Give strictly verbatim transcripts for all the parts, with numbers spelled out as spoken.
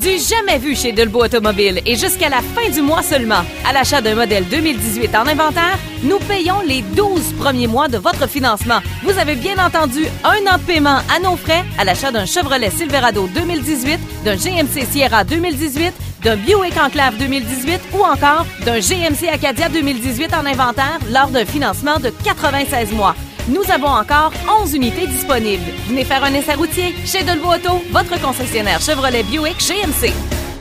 Du jamais vu chez Delbo Automobile et jusqu'à la fin du mois seulement. À l'achat d'un modèle deux mille dix-huit en inventaire, nous payons les douze premiers mois de votre financement. Vous avez bien entendu, un an de paiement à nos frais à l'achat d'un Chevrolet Silverado deux mille dix-huit, d'un G M C Sierra deux mille dix-huit, d'un Buick Enclave deux mille dix-huit ou encore d'un G M C Acadia deux mille dix-huit en inventaire lors d'un financement de quatre-vingt-seize mois. Nous avons encore onze unités disponibles. Venez faire un essai routier chez Delbo Auto, votre concessionnaire Chevrolet Buick G M C.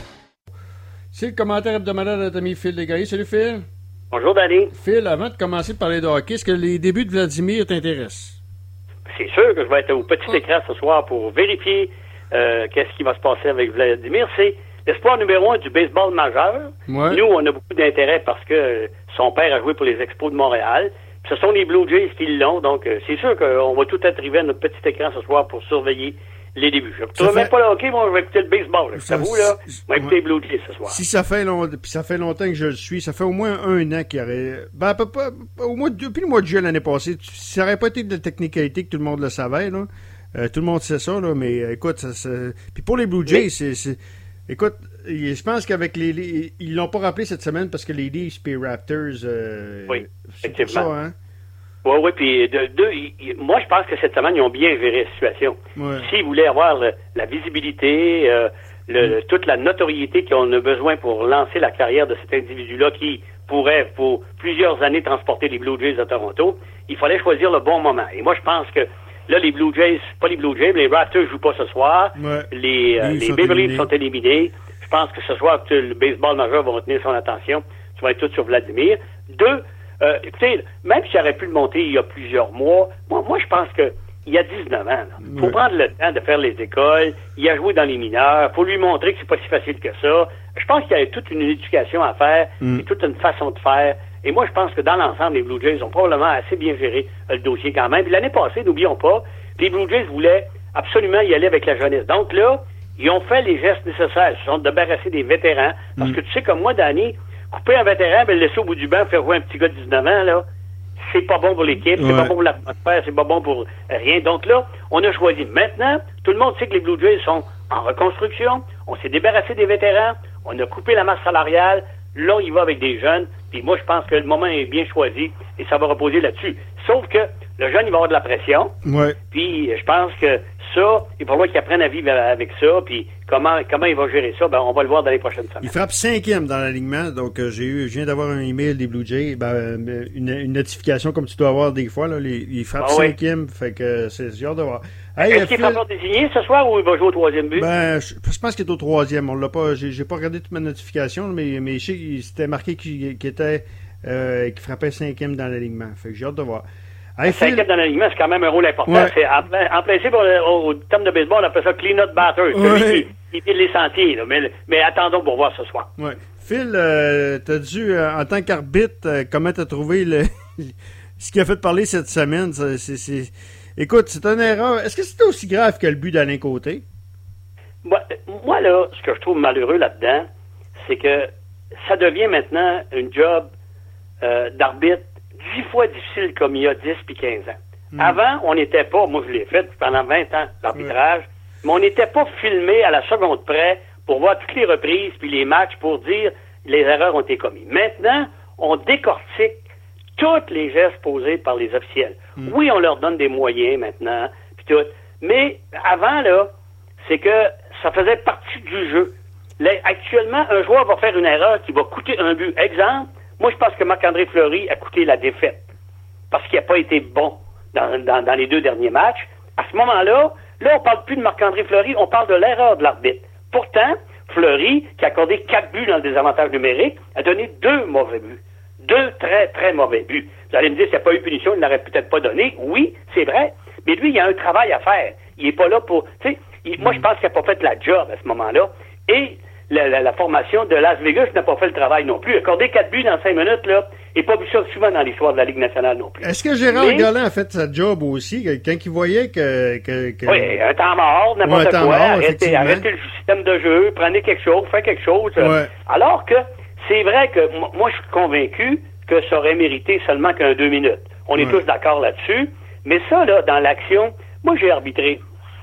C'est le commentaire hebdomadaire de notre ami Phil Desgagnés. Salut Phil. Bonjour Danny. Phil, avant de commencer de parler de hockey, est-ce que les débuts de Vladimir t'intéressent? C'est sûr que je vais être au petit écran ce soir pour vérifier euh, qu'est-ce qui va se passer avec Vladimir. C'est l'espoir numéro un du baseball majeur. Ouais. Nous, on a beaucoup d'intérêt parce que son père a joué pour les Expos de Montréal. Ce sont les Blue Jays qui l'ont, donc euh, c'est sûr qu'on va tout être arrivé à notre petit écran ce soir pour surveiller les débuts. Je ne trouve même pas le hockey, moi je vais écouter le baseball. Je t'avoue, là, je vais écouter les Blue Jays ce soir. Si ça fait long... puis ça fait longtemps que je le suis, ça fait au moins un an qu'il y aurait... Ben, à peu près, au moins depuis le mois de juillet l'année passée, ça n'aurait pas été de la technicalité que tout le monde le savait, là. Euh, tout le monde sait ça, là, mais euh, écoute, ça, ça... Puis pour les Blue Jays, mais... c'est... c'est... Écoute, je pense qu'avec les, les... Ils l'ont pas rappelé cette semaine parce que les Leafs et les Raptors... Euh... Oui, c'est effectivement. ça, hein? Oui, oui, puis de, de, y, moi, je pense que cette semaine, ils ont bien géré la situation. Ouais. S'ils voulaient avoir le, la visibilité, euh, le, mm. toute la notoriété qu'on a besoin pour lancer la carrière de cet individu-là qui pourrait, pour plusieurs années, transporter les Blue Jays à Toronto, il fallait choisir le bon moment. Et moi, je pense que là, les Blue Jays, pas les Blue Jays, mais les Raptors jouent pas ce soir. Ouais. Les, euh, les Maple Leafs sont éliminés. Je pense que ce soir, que le baseball majeur va retenir son attention. Tu vas être tout sur Vladimir. Deux, Euh, écoutez, même si j'aurais pu le monter il y a plusieurs mois, moi, moi je pense que il y a dix-neuf ans, il faut ouais. prendre le temps de faire les écoles, il a joué dans les mineurs, faut lui montrer que c'est pas si facile que ça. Je pense qu'il y a toute une éducation à faire mm. et toute une façon de faire. Et moi, je pense que dans l'ensemble, les Blue Jays ont probablement assez bien géré euh, le dossier quand même. Puis l'année passée, n'oublions pas, les Blue Jays voulaient absolument y aller avec la jeunesse. Donc là, ils ont fait les gestes nécessaires. Ils se sont débarrassés des vétérans. Parce mm. que tu sais, comme moi, Danny, couper un vétéran, ben, le laisser au bout du banc, faire jouer un petit gars de dix-neuf ans, là, c'est pas bon pour l'équipe, c'est ouais. pas bon pour l'atmosphère, c'est pas bon pour rien. Donc là, on a choisi. Maintenant, tout le monde sait que les Blue Jays sont en reconstruction, on s'est débarrassé des vétérans, on a coupé la masse salariale, là, il va avec des jeunes, puis moi, je pense que le moment est bien choisi, et ça va reposer là-dessus. Sauf que le jeune, il va avoir de la pression, ouais. puis je pense que ça, il va falloir qu'il apprenne à vivre avec ça, puis comment comment il va gérer ça, ben on va le voir dans les prochaines semaines. Il frappe cinquième dans l'alignement, donc euh, j'ai eu, je viens d'avoir un email des Blue Jays, ben, une, une notification comme tu dois avoir des fois, là, les, il frappe ah, cinquième, oui. Fait que c'est j'ai hâte de voir. Hey, Est-ce qu'il est encore désigné ce soir ou il va jouer au troisième but? Ben, je, je pense qu'il est au troisième, on l'a pas, j'ai, j'ai pas regardé toute ma notification, mais, mais je sais qu'il c'était marqué qu'il, qu'il était, euh, qu'il frappait cinquième dans l'alignement, fait que j'ai hâte de voir. Hey, cinquième dans l'alignement, c'est quand même un rôle important. Ouais. C'est en, en principe, au, au terme de baseball, on appelle ça clean-up batter. Ouais. Celui qui, qui les sentiers. Là. Mais, mais attendons pour voir ce soir. Ouais. Phil, euh, t'as dû, euh, en tant qu'arbitre, euh, comment t'as trouvé le, ce qui a fait parler cette semaine? C'est, c'est, c'est... Écoute, c'est une erreur. Est-ce que c'était aussi grave que le but d'Alain Côté? Moi, moi, là, ce que je trouve malheureux là-dedans, c'est que ça devient maintenant une job euh, d'arbitre dix fois difficile comme il y a dix puis quinze ans. Mm. Avant, on n'était pas, moi je l'ai fait pendant vingt ans, l'arbitrage, mm. mais on n'était pas filmé à la seconde près pour voir toutes les reprises puis les matchs pour dire les erreurs ont été commises. Maintenant, on décortique tous les gestes posés par les officiels. Mm. Oui, on leur donne des moyens maintenant, puis tout, mais avant, là, c'est que ça faisait partie du jeu. Là, actuellement, un joueur va faire une erreur qui va coûter un but. Exemple, moi, je pense que Marc-André Fleury a coûté la défaite parce qu'il n'a pas été bon dans, dans, dans les deux derniers matchs. À ce moment-là, là, on ne parle plus de Marc-André Fleury, on parle de l'erreur de l'arbitre. Pourtant, Fleury, qui a accordé quatre buts dans le désavantage numérique, a donné deux mauvais buts. Deux très, très mauvais buts. Vous allez me dire, s'il n'y a pas eu punition, il ne l'aurait peut-être pas donné. Oui, c'est vrai. Mais lui, il a un travail à faire. Il n'est pas là pour... Tu sais, il, moi, je pense qu'il n'a pas fait la job à ce moment-là. Et... La, la, la formation de Las Vegas n'a pas fait le travail non plus. Accorder quatre buts dans cinq minutes, là, et pas vu ça souvent dans l'histoire de la Ligue nationale non plus. Est-ce que Gérard Mais... Galland a fait sa job aussi, quand il voyait que... que, que... Oui, un temps mort, n'importe ouais, quoi, mort, arrêtez, arrêtez le système de jeu, prenez quelque chose, faites quelque chose. Ouais. Alors que, c'est vrai que, moi, je suis convaincu que ça aurait mérité seulement qu'un deux minutes. On est ouais. tous d'accord là-dessus. Mais ça, là, dans l'action, moi, j'ai arbitré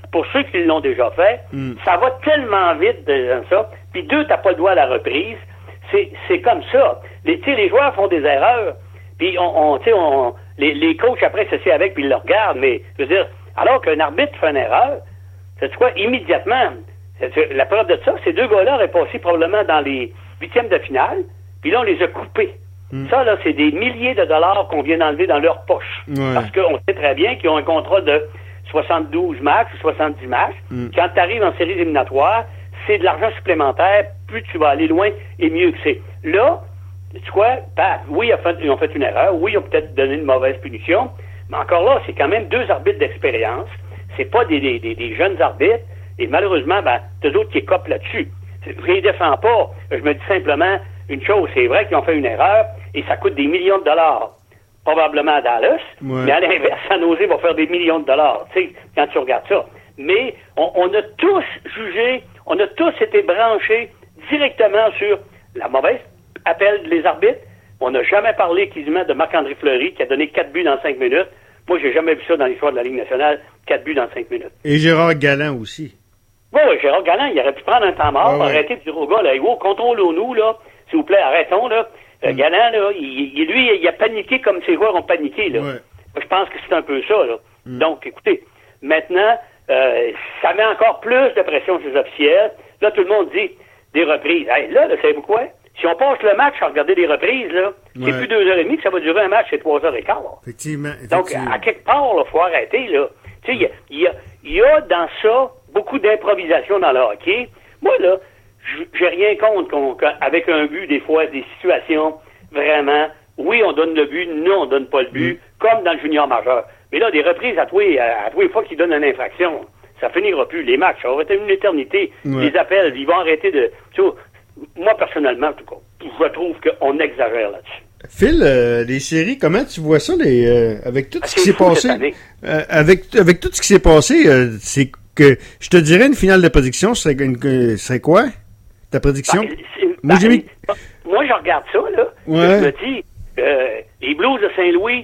pour ceux qui l'ont déjà fait, mm. ça va tellement vite dans ça. Puis deux, t'as pas le droit à la reprise. C'est, c'est comme ça. Les, tu sais, les joueurs font des erreurs. Puis on, on tu sais, on, les, les coachs après s'assient avec puis ils le regardent. Mais je veux dire, alors qu'un arbitre fait une erreur, c'est quoi, immédiatement. C'est, la preuve de ça, ces deux gars-là auraient passé probablement dans les huitièmes de finale. Puis là, on les a coupés. Mm. Ça, là, c'est des milliers de dollars qu'on vient d'enlever dans leur poche. Ouais. Parce qu'on sait très bien qu'ils ont un contrat de soixante-douze matchs ou soixante-dix matchs. Mm. Quand tu arrives en séries éliminatoires, c'est de l'argent supplémentaire. Plus tu vas aller loin, et mieux que c'est. Là, tu vois, bah, oui, ils ont, fait, ils ont fait une erreur. Oui, ils ont peut-être donné une mauvaise punition. Mais encore là, c'est quand même deux arbitres d'expérience. C'est pas des, des, des, des jeunes arbitres. Et malheureusement, ben, t'as d'autres qui copent là-dessus. Je les défends pas. Je me dis simplement une chose. C'est vrai qu'ils ont fait une erreur et ça coûte des millions de dollars. Probablement à Dallas. Ouais. Mais à l'inverse, San Jose va faire des millions de dollars. Tu sais, quand tu regardes ça. Mais on, on a tous jugé, on a tous été branchés directement sur la mauvaise appel des arbitres. On n'a jamais parlé quasiment de Marc-André Fleury qui a donné quatre buts dans cinq minutes. Moi, j'ai jamais vu ça dans l'histoire de la Ligue nationale. Quatre buts dans cinq minutes. Et Gérard Galland aussi. Oui, oui, Gérard Galland, il aurait pu prendre un temps mort, ah, ouais. arrêter de dire au gars, là, oh, contrôlons-nous, là, s'il vous plaît, arrêtons, là. Euh, mm. Galland, là, il, il, lui, il a paniqué comme ses joueurs ont paniqué, là. Ouais. Moi, je pense que c'est un peu ça, là. Mm. Donc, écoutez, maintenant, euh, ça met encore plus de pression sur les officiels. Là, tout le monde dit des reprises. Hey, là, là, savez-vous quoi? Si on passe le match à regarder des reprises, là, ouais. c'est plus deux heures et demie que ça va durer un match, c'est trois heures et quart. Effectivement, effectivement. Donc, à quelque part, il faut arrêter, là. Tu sais, il y, y, y, y a dans ça beaucoup d'improvisation dans le hockey. Moi, là, j'ai rien contre qu'on, avec un but, des fois, des situations, vraiment, oui, on donne le but, non, on donne pas le but, mm. comme dans le junior majeur. Mais là, des reprises à tous les, à, à tous les fois qu'ils donnent une infraction, ça finira plus. Les matchs, ça va être une éternité. Ouais. Les appels, ils vont arrêter de... Tu vois, moi, personnellement, en tout cas, je trouve qu'on exagère là-dessus. Phil, euh, les séries, comment tu vois ça, les, euh, avec tout ce qui s'est passé, euh, avec, avec tout ce qui s'est passé, euh, c'est que, je te dirais, une finale de prédiction, c'est, une, c'est quoi, ta prédiction? Ben, moi, ben, j'ai mis... moi, je regarde ça, là, ouais. je me dis, euh, les Blues de Saint-Louis,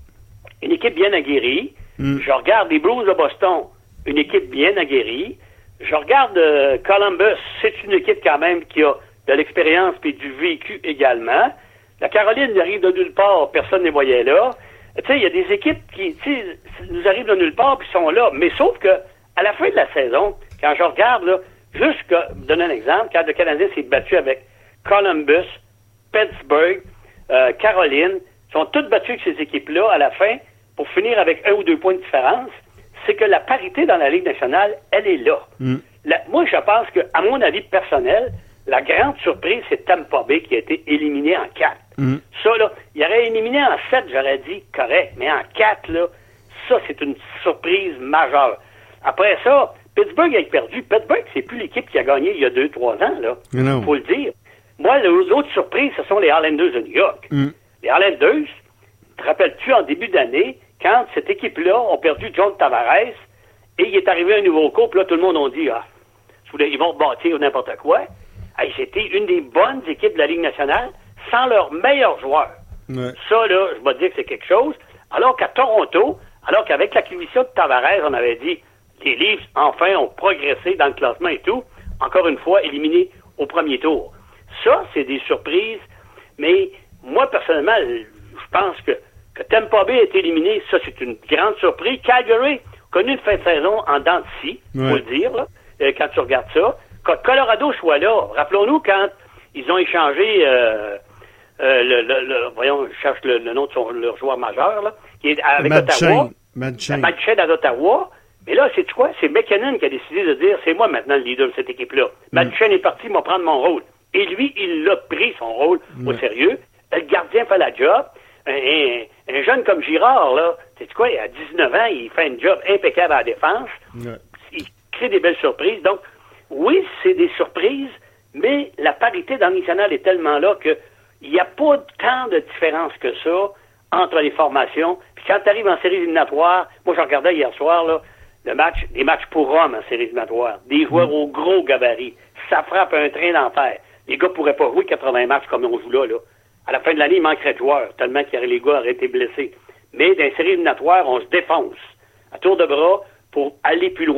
une équipe bien aguerrie, mm. je regarde les Blues de Boston, une équipe bien aguerrie, je regarde euh, Columbus, c'est une équipe quand même qui a de l'expérience et du vécu également. La Caroline arrive de nulle part, personne ne les voyait là. Tu sais, il y a des équipes qui, tu sais, nous arrivent de nulle part puis sont là. Mais sauf que, à la fin de la saison, quand je regarde, là, juste que, je donne un exemple, quand le Canadien s'est battu avec Columbus, Pittsburgh, euh, Caroline, sont toutes battues avec ces équipes-là à la fin, pour finir avec un ou deux points de différence, c'est que la parité dans la Ligue nationale, elle est là. Mm. La, moi, je pense que, à mon avis personnel, la grande surprise, c'est Tampa Bay qui a été éliminé en quatre. Mm. Ça, là, il aurait éliminé en sept, j'aurais dit correct, mais en quatre, là, ça, c'est une surprise majeure. Après ça, Pittsburgh a perdu. Pittsburgh, c'est plus l'équipe qui a gagné il y a deux, trois ans, là. Il faut le dire. Moi, l'autre surprise, ce sont les Islanders de New York. Mm. Les Islanders, te rappelles-tu, en début d'année, quand cette équipe-là a perdu John Tavares, et il est arrivé un nouveau couple, là, tout le monde a dit, ah, ils vont bâtir n'importe quoi. Hey, c'était une des bonnes équipes de la Ligue nationale sans leurs meilleurs joueurs. Ouais. Ça, là, je vais te dire que c'est quelque chose. Alors qu'à Toronto, alors qu'avec l'acquisition de Tavares, on avait dit les Leafs, enfin, ont progressé dans le classement et tout. Encore une fois, éliminés au premier tour. Ça, c'est des surprises. Mais moi, personnellement, je pense que, que Tampa Bay est éliminé. Ça, c'est une grande surprise. Calgary a connu une fin de saison en dents de scie, il faut le dire, là, quand tu regardes ça. Que Colorado soit là. Rappelons-nous quand ils ont échangé, euh, euh, le, le, le, voyons, je cherche le, le nom de son, leur joueur majeur, là, qui est avec Matt Ottawa. Matt Shane à Ottawa. Mais là, c'est quoi? C'est McKinnon qui a décidé de dire, c'est moi maintenant le leader de cette équipe-là. Mm. Matt Shane est parti, il va prendre mon rôle. Et lui, il l'a pris, son rôle, mm. au sérieux. Le gardien fait la job. Un, un, un jeune comme Girard, là, c'est quoi? À dix-neuf ans, il fait un job impeccable à la défense. Mm. Il crée des belles surprises. Donc, oui, c'est des surprises, mais la parité dans le national est tellement là qu'il n'y a pas tant de différence que ça entre les formations. Puis quand tu arrives en séries éliminatoires, moi je regardais hier soir là, le match, des matchs pour hommes en séries éliminatoires, des joueurs mmh. au gros gabarit, ça frappe un train d'enfer. Les gars pourraient pas jouer quatre-vingts matchs comme on joue là, là. À la fin de l'année, il manquerait de joueurs, tellement que les gars auraient été blessés. Mais dans les séries éliminatoires, on se défonce à tour de bras pour aller plus loin.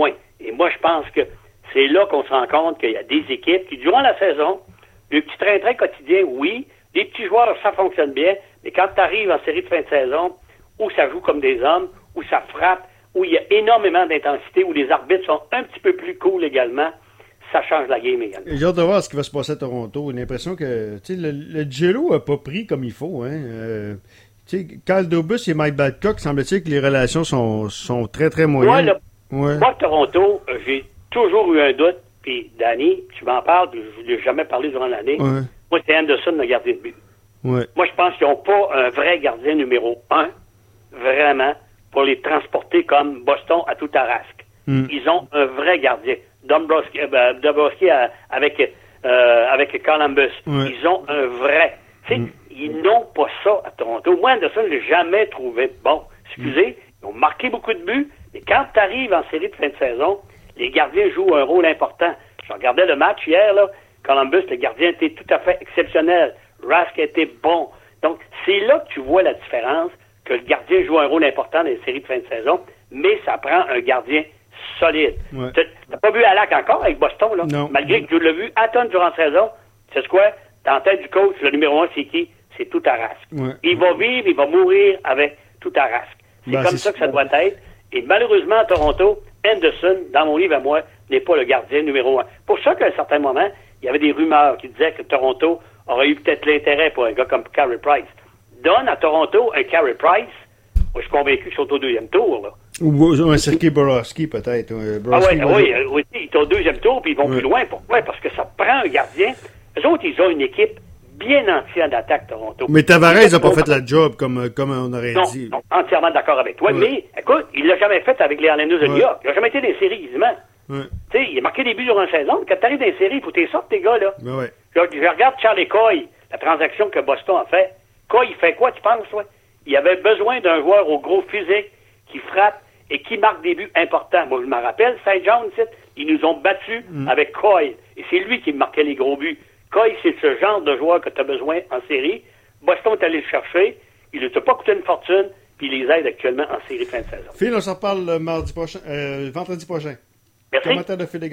Et moi, je pense que c'est là qu'on se rend compte qu'il y a des équipes qui, durant la saison, le petit train-train quotidien, oui, les petits joueurs, ça fonctionne bien, mais quand tu arrives en série de fin de saison, où ça joue comme des hommes, où ça frappe, où il y a énormément d'intensité, où les arbitres sont un petit peu plus cool également, ça change la game également. J'ai hâte de voir ce qui va se passer à Toronto. J'ai l'impression que tu sais, le, le Jello n'a pas pris comme il faut. Hein. Euh, tu sais, Carl Dobus et Mike Babcock, semble-t-il que les relations sont, sont très, très moyennes. Moi, le, ouais. moi Toronto, j'ai toujours eu un doute, puis Danny, tu m'en parles, puis je ne l'ai jamais parlé durant l'année. Ouais. Moi, c'est Anderson, le gardien de but. Ouais. Moi, je pense qu'ils n'ont pas un vrai gardien numéro un, vraiment, pour les transporter comme Boston à tout Tarasque. Mm. Ils ont un vrai gardien. Dombrowski, euh, Dombrowski euh, avec, euh, avec Columbus. Ouais. Ils ont un vrai. Tu sais, mm. ils n'ont pas ça à Toronto. Moi, Anderson, je ne l'ai jamais trouvé bon. Excusez, mm. ils ont marqué beaucoup de buts, mais quand tu arrives en série de fin de saison, les gardiens jouent un rôle important. Je regardais le match hier, là. Columbus, le gardien était tout à fait exceptionnel. Rask était bon. Donc, c'est là que tu vois la différence, que le gardien joue un rôle important dans les séries de fin de saison, mais ça prend un gardien solide. Ouais. Tu n'as pas vu Alak encore avec Boston, là? Non. Malgré que tu l'as vu à tonne durant la saison. Tu sais quoi? Dans la tête du coach, le numéro un, c'est qui? C'est tout à Rask. Ouais. Il va vivre, il va mourir avec tout à Rask. C'est ben, comme c'est ça que ça doit être. Et malheureusement, à Toronto, Anderson, dans mon livre à moi, n'est pas le gardien numéro un. Pour ça qu'à un certain moment, il y avait des rumeurs qui disaient que Toronto aurait eu peut-être l'intérêt pour un gars comme Carey Price. Donne à Toronto un Carey Price. Moi, je suis convaincu qu'ils sont au deuxième tour, là. Ou un Sergei Bobrovsky, peut-être. Bobrovsky, ah oui, oui, oui, ils sont au deuxième tour, puis ils vont oui. plus loin. Pourquoi? Parce que ça prend un gardien. Eux autres, ils ont une équipe bien entière d'attaque, Toronto. Mais Tavares n'a pas fait la job, comme, comme on aurait non, dit. Non, entièrement d'accord avec toi. Oui. Mais, écoute, il l'a jamais fait avec les Islanders de New York. Il n'a jamais été dans les séries, quasiment. Oui. Tu sais, il a marqué des buts durant la saison. Quand tu arrives dans les séries, il faut que tu sortes, tes gars, là. Ben ouais. je, je regarde Charlie Coy, la transaction que Boston a fait. Coy, il fait quoi, tu penses, toi? Il avait besoin d'un joueur au gros physique qui frappe et qui marque des buts importants. Moi, je me rappelle, Saint John, ils nous ont battus mm. avec Coy. Et c'est lui qui marquait les gros buts. Coy, c'est ce genre de joueur que tu as besoin en série. Boston est allé le chercher. Il ne t'a pas coûté une fortune, puis il les aide actuellement en série fin de saison. Phil, on s'en parle mardi prochain, euh, vendredi prochain. Merci. Commentaire de Phil